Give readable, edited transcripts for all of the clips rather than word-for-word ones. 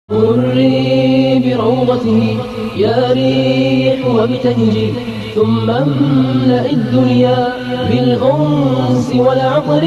مري بروضته يا ريح وابتهجي، ثم املأ الدنيا بالأنس والعطر.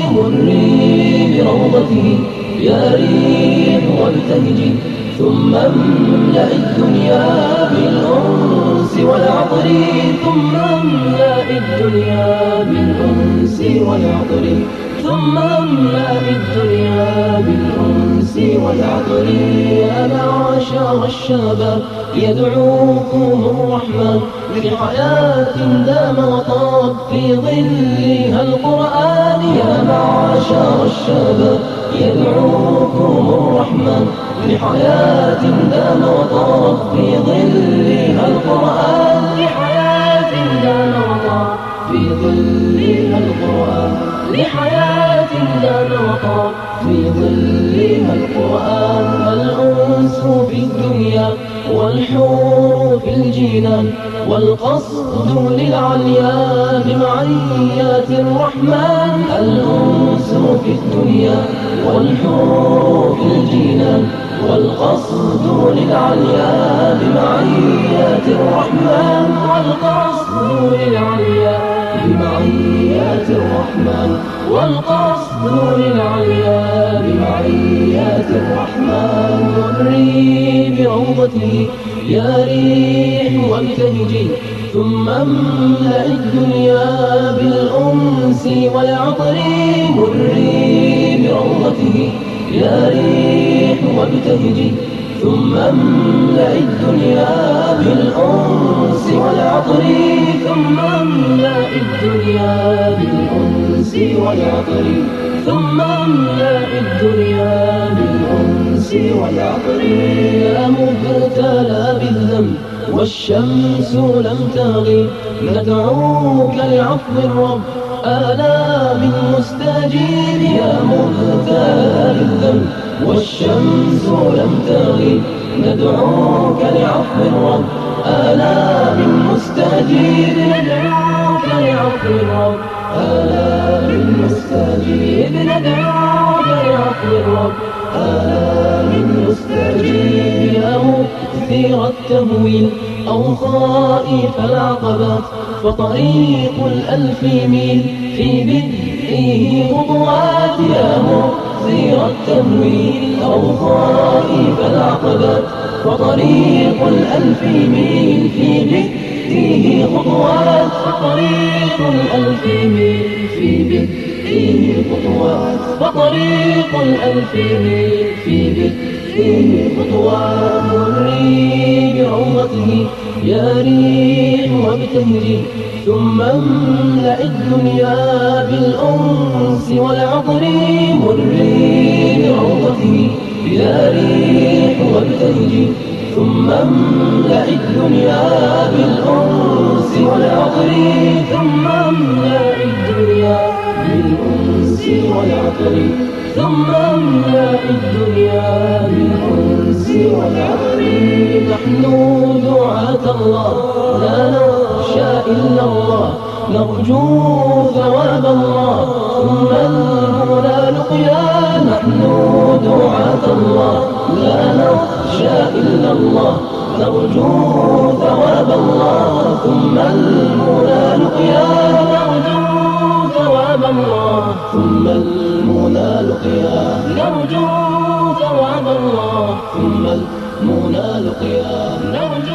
مري بروضته يا ريح وابتهجي، ثم املأ الدنيا بالأنس والعطر. ثم املأ الدنيا بالأنس والعطر. ثم املأ الدنيا بالأنس والعطر. يا معشر الشباب يدعوكم الرحمن لحياة دام وطاب في ظلها القرآن. يا معشر الشباب يدعوكم الرحمن لحياة دام وطاب في ظلها القرآن. لحياة دام وطاب في ظلها القرآن. لحياة دام وطاب في ظلها القرآن. الأنس في الدنيا والحور في الجنان، والقصد للعليا بمعيات الرحمن. الأنس في الدنيا والحور في الجنان، والقصد للعليا بمعيات الرحمن. والقصد للعليا بمعيات الرحمن. والقصد للعليا بمعيات الرحمن. مري بروضته يا ريح وابتهجي، ثم املأ الدنيا بالأنس والعطر. مري بروضته يا ريح وابتهجي، ثم املأ الدنيا بالأنس والعطر. ثم املأ الدنيا بالأنس والعطر. ثم املأ الدنيا بالأنس والعطر. يا مبتلى بالذنب والشمس لم تغب، ندعوك لعفو الرب آلام مستجيب. يا مبتلى بالذنب والشمس لم تغب، ندعوك لعفو الرب آلام مستجيب. ندعوك لعفو الرب آلام مستجيب. ندعوك لعفو الرب آلام مستجيب. يا مكثر التهويل أو خائف العقبات، فطريق الألف ميل في بدئه خطوات. يا مكثر التهويل أو خائف العقبات، فطريق الألف ميل في بدئه خطوات. فطريق الألف ميل في بدئه خطوات. فطريق الألف ميل في بدئه خطوات. مري بروضته يا ريح وابتهجي، ثم املأ الدنيا بالأنس والعطر. مري بروضته يا ريح وابتهجي، ثم املأ الدنيا بالأنس والعطر. ثم املأ الدنيا بالأنس والعطر. ثم املأ الدنيا بالأنس والعطر. نحن دعاة الله لا نخشى إلا الله، نرجو ثواب الله ثم المنى لقيا. نحن دعاة الله لا نخشى إلا الله، نرجو ثواب الله ثم المنى لقيا. نرجو ثواب الله ثم المنى لقيا. نرجو ثواب الله ثم المنى لقيا.